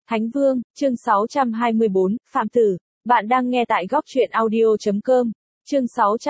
Thánh Vương, chương 624, Phạm Tử. Bạn đang nghe tại góc truyện audio.com. Chương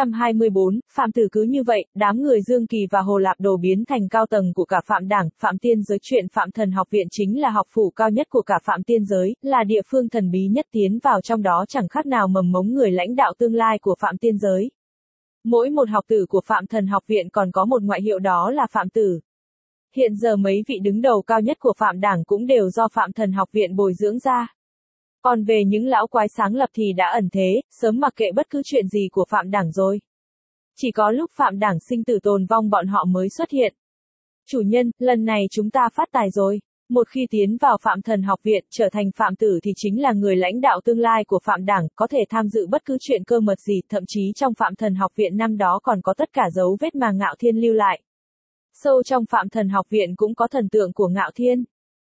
624, Phạm Tử. Cứ như vậy, đám người Dương Kỳ và Hồ Lạp Đồ biến thành cao tầng của cả Phạm Đảng, Phạm Tiên giới. Chuyện Phạm Thần học viện chính là học phủ cao nhất của cả Phạm Tiên giới, là địa phương thần bí nhất, tiến vào trong đó chẳng khác nào mầm mống người lãnh đạo tương lai của Phạm Tiên giới. Mỗi một học tử của Phạm Thần học viện còn có một ngoại hiệu, đó là Phạm Tử. Hiện giờ mấy vị đứng đầu cao nhất của Phạm Đảng cũng đều do Phạm Thần học viện bồi dưỡng ra. Còn về những lão quái sáng lập thì đã ẩn thế, sớm mặc kệ bất cứ chuyện gì của Phạm Đảng rồi. Chỉ có lúc Phạm Đảng sinh tử tồn vong bọn họ mới xuất hiện. Chủ nhân, lần này chúng ta phát tài rồi. Một khi tiến vào Phạm Thần học viện, trở thành Phạm Tử thì chính là người lãnh đạo tương lai của Phạm Đảng, có thể tham dự bất cứ chuyện cơ mật gì, thậm chí trong Phạm Thần học viện năm đó còn có tất cả dấu vết mà Ngạo Thiên lưu lại. Sâu trong Phạm Thần học viện cũng có thần tượng của Ngạo Thiên.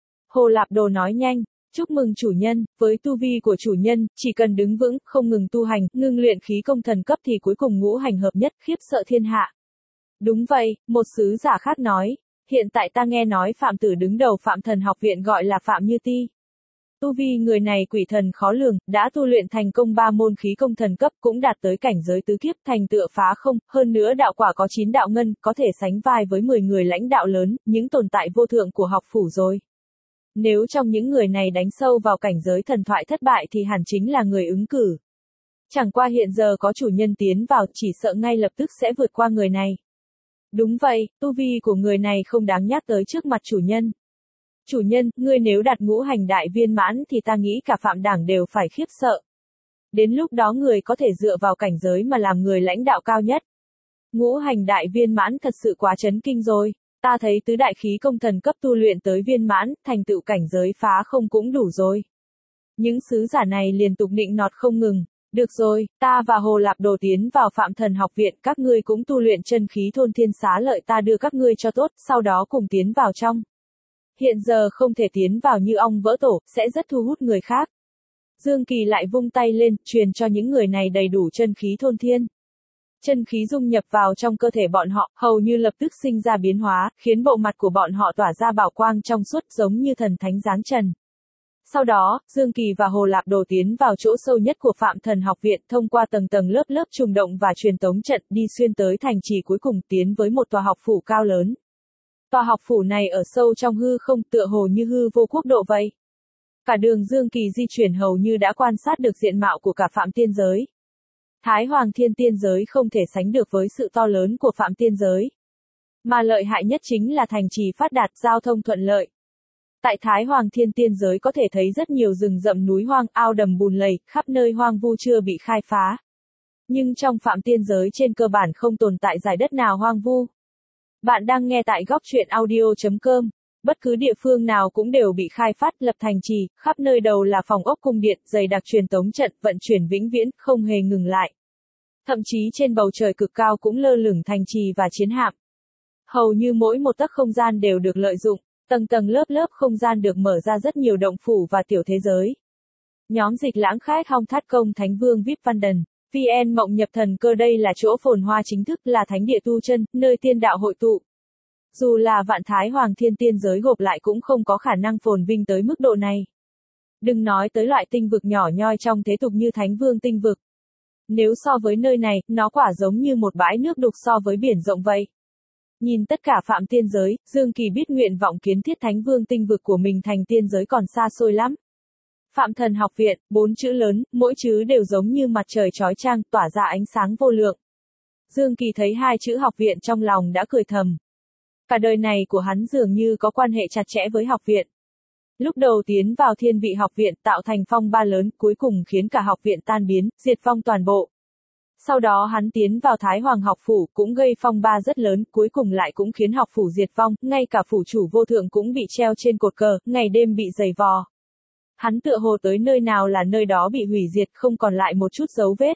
Hồ Lạp Đồ nói nhanh, chúc mừng chủ nhân, với tu vi của chủ nhân, chỉ cần đứng vững, không ngừng tu hành, ngưng luyện khí công thần cấp thì cuối cùng ngũ hành hợp nhất, khiếp sợ thiên hạ. Đúng vậy, một sứ giả khác nói, hiện tại ta nghe nói Phạm Tử đứng đầu Phạm Thần học viện gọi là Phạm Như Ti. Tu vi người này quỷ thần khó lường, đã tu luyện thành công 3 môn khí công thần cấp, cũng đạt tới cảnh giới tứ kiếp, thành tựa phá không, hơn nữa đạo quả có 9 đạo ngân, có thể sánh vai với 10 người lãnh đạo lớn, những tồn tại vô thượng của học phủ rồi. Nếu trong những người này đánh sâu vào cảnh giới thần thoại thất bại thì hẳn chính là người ứng cử. Chẳng qua hiện giờ có chủ nhân tiến vào, chỉ sợ ngay lập tức sẽ vượt qua người này. Đúng vậy, tu vi của người này không đáng nhắc tới trước mặt chủ nhân. Chủ nhân, ngươi nếu đạt ngũ hành đại viên mãn thì ta nghĩ cả Phạm Đảng đều phải khiếp sợ. Đến lúc đó người có thể dựa vào cảnh giới mà làm người lãnh đạo cao nhất. Ngũ hành đại viên mãn thật sự quá chấn kinh rồi. Ta thấy tứ đại khí công thần cấp tu luyện tới viên mãn, thành tựu cảnh giới phá không cũng đủ rồi. Những sứ giả này liên tục nịnh nọt không ngừng. Được rồi, ta và Hồ Lạp Đồ tiến vào Phạm Thần học viện, các ngươi cũng tu luyện chân khí thôn thiên xá lợi, ta đưa các ngươi cho tốt, sau đó cùng tiến vào trong. Hiện giờ không thể tiến vào như ong vỡ tổ, sẽ rất thu hút người khác. Dương Kỳ lại vung tay lên, truyền cho những người này đầy đủ chân khí thôn thiên. Chân khí dung nhập vào trong cơ thể bọn họ, hầu như lập tức sinh ra biến hóa, khiến bộ mặt của bọn họ tỏa ra bảo quang trong suốt giống như thần thánh giáng trần. Sau đó, Dương Kỳ và Hồ Lạp Đồ tiến vào chỗ sâu nhất của Phạm Thần học viện, thông qua tầng tầng lớp lớp trùng động và truyền tống trận, đi xuyên tới thành trì cuối cùng, tiến với một tòa học phủ cao lớn. Tòa học phủ này ở sâu trong hư không, tựa hồ như hư vô quốc độ vậy. Cả đường Dương Kỳ di chuyển hầu như đã quan sát được diện mạo của cả Phạm Tiên giới. Thái Hoàng Thiên Tiên giới không thể sánh được với sự to lớn của Phạm Tiên giới. Mà lợi hại nhất chính là thành trì phát đạt, giao thông thuận lợi. Tại Thái Hoàng Thiên Tiên giới có thể thấy rất nhiều rừng rậm núi hoang, ao đầm bùn lầy, khắp nơi hoang vu chưa bị khai phá. Nhưng trong Phạm Tiên giới trên cơ bản không tồn tại dải đất nào hoang vu. Bạn đang nghe tại góc truyện audio.com. Bất cứ địa phương nào cũng đều bị khai phát, lập thành trì, khắp nơi đầu là phòng ốc cung điện, dày đặc truyền tống trận, vận chuyển vĩnh viễn, không hề ngừng lại. Thậm chí trên bầu trời cực cao cũng lơ lửng thành trì và chiến hạm. Hầu như mỗi một tấc không gian đều được lợi dụng, tầng tầng lớp lớp không gian được mở ra rất nhiều động phủ và tiểu thế giới. Nhóm Dịch Lãng Khách Hong Thát Công Thánh Vương VIP Văn Đần, VN Mộng Nhập Thần Cơ, đây là chỗ phồn hoa chính thức, là thánh địa tu chân, nơi tiên đạo hội tụ. Dù là vạn Thái Hoàng Thiên Tiên giới gộp lại cũng không có khả năng phồn vinh tới mức độ này. Đừng nói tới loại tinh vực nhỏ nhoi trong thế tục như Thánh Vương tinh vực. Nếu so với nơi này, nó quả giống như một bãi nước đục so với biển rộng vậy. Nhìn tất cả Phạm Tiên giới, Dương Kỳ biết nguyện vọng kiến thiết Thánh Vương tinh vực của mình thành tiên giới còn xa xôi lắm. Phạm Thần học viện, 4 chữ lớn, mỗi chữ đều giống như mặt trời chói chang, tỏa ra ánh sáng vô lượng. Dương Kỳ thấy 2 chữ học viện trong lòng đã cười thầm. Cả đời này của hắn dường như có quan hệ chặt chẽ với học viện. Lúc đầu tiến vào Thiên Vị học viện, tạo thành phong ba lớn, cuối cùng khiến cả học viện tan biến, diệt vong toàn bộ. Sau đó hắn tiến vào Thái Hoàng học phủ, cũng gây phong ba rất lớn, cuối cùng lại cũng khiến học phủ diệt vong, ngay cả phủ chủ vô thượng cũng bị treo trên cột cờ, ngày đêm bị giày vò. Hắn tựa hồ tới nơi nào là nơi đó bị hủy diệt, không còn lại một chút dấu vết.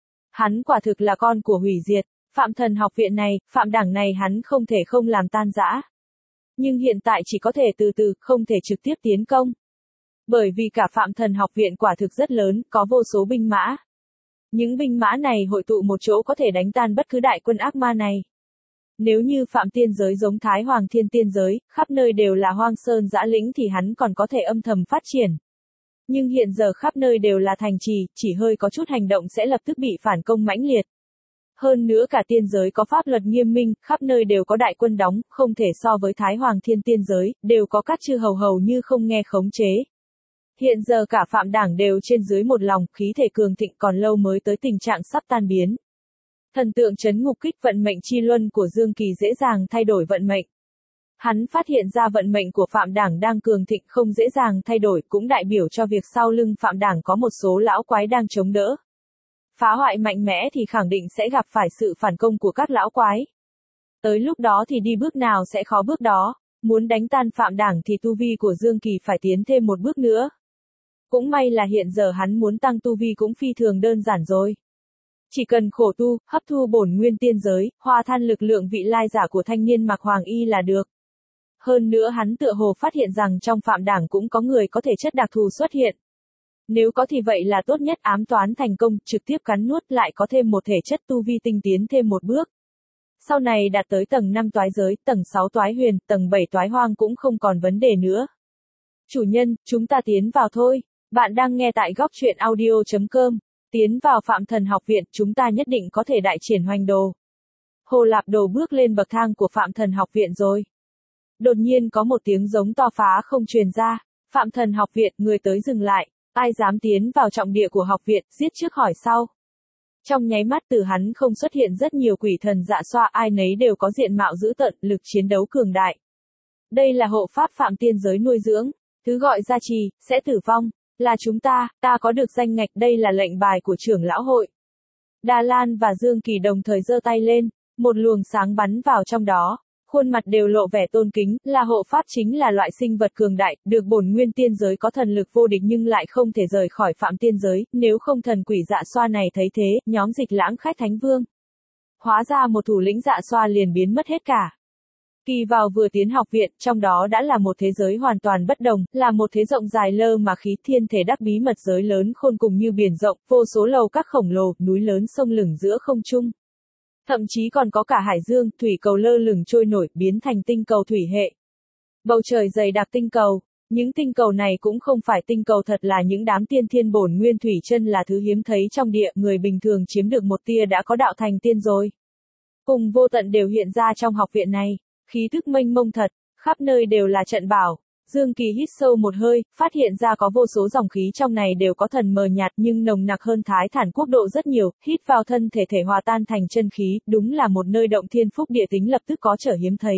Hắn quả thực là con của hủy diệt. Phạm Thần học viện này, Phạm Đảng này hắn không thể không làm tan rã. Nhưng hiện tại chỉ có thể từ từ, không thể trực tiếp tiến công. Bởi vì cả Phạm Thần học viện quả thực rất lớn, có vô số binh mã. Những binh mã này hội tụ một chỗ có thể đánh tan bất cứ đại quân ác ma này. Nếu như Phạm Tiên Giới giống Thái Hoàng Thiên Tiên Giới, khắp nơi đều là hoang sơn dã lĩnh thì hắn còn có thể âm thầm phát triển. Nhưng hiện giờ khắp nơi đều là thành trì, chỉ hơi có chút hành động sẽ lập tức bị phản công mãnh liệt. Hơn nữa cả tiên giới có pháp luật nghiêm minh, khắp nơi đều có đại quân đóng, không thể so với Thái Hoàng Thiên Tiên Giới, đều có các chư hầu hầu như không nghe khống chế. Hiện giờ cả Phạm Đảng đều trên dưới một lòng, khí thể cường thịnh còn lâu mới tới tình trạng sắp tan biến. Thần tượng chấn ngục kích vận mệnh chi luân của Dương Kỳ dễ dàng thay đổi vận mệnh. Hắn phát hiện ra vận mệnh của Phạm Đảng đang cường thịnh không dễ dàng thay đổi cũng đại biểu cho việc sau lưng Phạm Đảng có một số lão quái đang chống đỡ. Phá hoại mạnh mẽ thì khẳng định sẽ gặp phải sự phản công của các lão quái. Tới lúc đó thì đi bước nào sẽ khó bước đó, muốn đánh tan Phạm Đảng thì tu vi của Dương Kỳ phải tiến thêm một bước nữa. Cũng may là hiện giờ hắn muốn tăng tu vi cũng phi thường đơn giản rồi. Chỉ cần khổ tu, hấp thu bổn nguyên tiên giới, hòa than lực lượng vị lai giả của thanh niên mặc hoàng y là được. Hơn nữa hắn tựa hồ phát hiện rằng trong Phạm Đảng cũng có người có thể chất đặc thù xuất hiện. Nếu có thì vậy là tốt nhất, ám toán thành công, trực tiếp cắn nuốt lại có thêm một thể chất tu vi tinh tiến thêm một bước. Sau này đạt tới tầng 5 toái giới, tầng 6 toái huyền, tầng 7 toái hoang cũng không còn vấn đề nữa. Chủ nhân, chúng ta tiến vào thôi. Bạn đang nghe tại góc truyện audio.com. Tiến vào Phạm Thần học viện, chúng ta nhất định có thể đại triển hoành đồ. Hồ Lạp Đồ bước lên bậc thang của Phạm Thần học viện rồi. Đột nhiên có một tiếng giống to phá không truyền ra. Phạm Thần học viện, người tới dừng lại. Ai dám tiến vào trọng địa của học viện, giết trước hỏi sau. Trong nháy mắt từ hắn không xuất hiện rất nhiều quỷ thần dạ xoa, ai nấy đều có diện mạo dữ tợn, lực chiến đấu cường đại. Đây là hộ pháp Phạm Tiên Giới nuôi dưỡng, thứ gọi gia trì, sẽ tử vong. Là chúng ta có được danh ngạch, đây là lệnh bài của trưởng lão hội. Đà Lan và Dương Kỳ đồng thời giơ tay lên, một luồng sáng bắn vào trong đó, khuôn mặt đều lộ vẻ tôn kính, là hộ pháp chính là loại sinh vật cường đại, được bổn nguyên tiên giới có thần lực vô địch nhưng lại không thể rời khỏi Phạm Tiên Giới, nếu không thần quỷ dạ xoa này thấy thế, nhóm Dịch Lãng Khách Thánh Vương. Hóa ra một thủ lĩnh dạ xoa liền biến mất hết cả. Kỳ vào vừa tiến học viện, trong đó đã là một thế giới hoàn toàn bất đồng, là một thế rộng dài lơ mà khí thiên thể đắc bí mật giới lớn khôn cùng như biển rộng, vô số lầu các khổng lồ, núi lớn sông lửng giữa không trung. Thậm chí còn có cả hải dương, thủy cầu lơ lửng trôi nổi, biến thành tinh cầu thủy hệ. Bầu trời dày đặc tinh cầu, những tinh cầu này cũng không phải tinh cầu thật, là những đám tiên thiên bổn nguyên thủy chân, là thứ hiếm thấy trong địa, người bình thường chiếm được một tia đã có đạo thành tiên rồi. Cùng vô tận đều hiện ra trong học viện này. Khí thức mênh mông thật, khắp nơi đều là trận bảo. Dương Kỳ hít sâu một hơi, phát hiện ra có vô số dòng khí trong này đều có thần mờ nhạt nhưng nồng nặc hơn Thái Thản quốc độ rất nhiều, hít vào thân thể thể hòa tan thành chân khí, đúng là một nơi động thiên phúc địa, tính lập tức có trở hiếm thấy.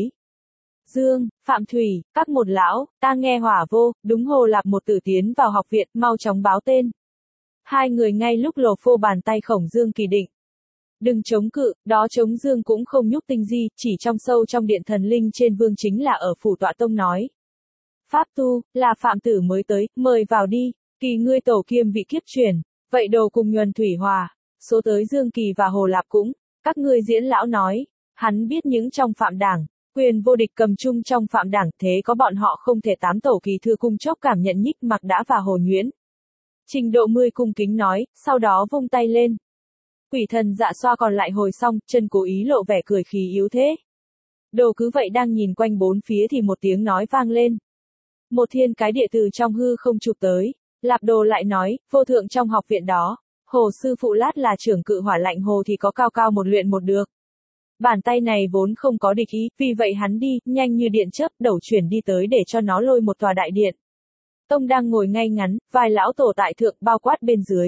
Dương, Phạm Thủy, các một lão, ta nghe hỏa vô, đúng Hồ Lạp một tử tiến vào học viện, mau chóng báo tên. Hai người ngay lúc lồ phô bàn tay khổng Dương Kỳ định. Đừng chống cự, đó chống Dương cũng không nhúc tinh gì, chỉ trong sâu trong điện thần linh trên vương chính là ở phủ tọa tông nói. Pháp tu, là Phạm tử mới tới, mời vào đi, Kỳ ngươi tổ kiêm vị kiếp chuyển, vậy đồ cùng nhuần thủy hòa, số tới Dương Kỳ và Hồ Lạp cũng, các ngươi diễn lão nói, hắn biết những trong Phạm Đảng, quyền vô địch cầm chung trong Phạm Đảng, thế có bọn họ không thể tám tổ Kỳ thư cung chốc cảm nhận nhích mặc đã và Hồ Nhuyễn. Trình Độ 10 cung kính nói, sau đó vung tay lên. Quỷ thần dạ xoa còn lại hồi xong, chân cố ý lộ vẻ cười khí yếu thế. Đồ cứ vậy đang nhìn quanh bốn phía thì một tiếng nói vang lên. Một thiên cái địa từ trong hư không chụp tới, Lạp Đồ lại nói, vô thượng trong học viện đó, Hồ sư phụ lát là trưởng cự hỏa lạnh hồ thì có cao cao một luyện một được. Bàn tay này vốn không có địch ý, vì vậy hắn đi, nhanh như điện chớp, đầu chuyển đi tới để cho nó lôi một tòa đại điện. Tông đang ngồi ngay ngắn, vài lão tổ tại thượng bao quát bên dưới.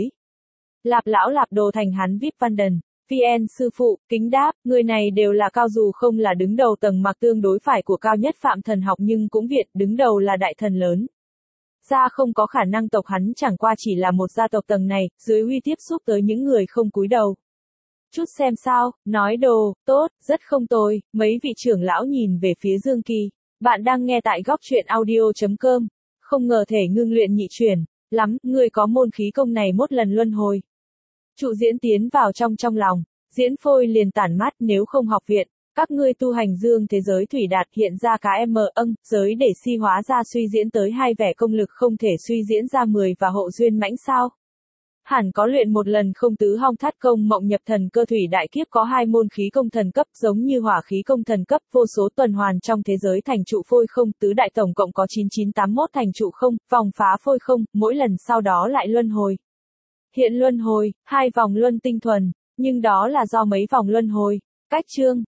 Lạp lão Lạp Đồ thành hắn VIP văn đần, VN sư phụ, kính đáp, người này đều là cao, dù không là đứng đầu tầng mặc tương đối phải của cao nhất Phạm Thần học nhưng cũng Việt, đứng đầu là đại thần lớn. Ra không có khả năng, tộc hắn chẳng qua chỉ là một gia tộc tầng này, dưới uy tiếp xúc tới những người không cúi đầu. Chút xem sao, nói Đồ, tốt, rất không tồi, mấy vị trưởng lão nhìn về phía Dương Kỳ. Bạn đang nghe tại góc truyện audio.com, không ngờ thể ngưng luyện nhị chuyển, lắm, người có môn khí công này một lần luân hồi. Trụ diễn tiến vào trong lòng, diễn phôi liền tản mát, nếu không học viện, các ngươi tu hành dương thế giới thủy đạt hiện ra cái giới để si hóa ra suy diễn tới hai vẻ công lực không thể suy diễn ra 10 và hộ duyên mãnh sao. Hẳn có luyện một lần không tứ hong thắt công mộng nhập thần cơ thủy đại kiếp có 2 môn khí công thần cấp giống như hỏa khí công thần cấp vô số tuần hoàn trong thế giới thành trụ phôi không tứ đại tổng cộng có 9981 thành trụ không, vòng phá phôi không, mỗi lần sau đó lại luân hồi. Hiện luân hồi, 2 vòng luân tinh thuần, nhưng đó là do mấy vòng luân hồi. Cách chương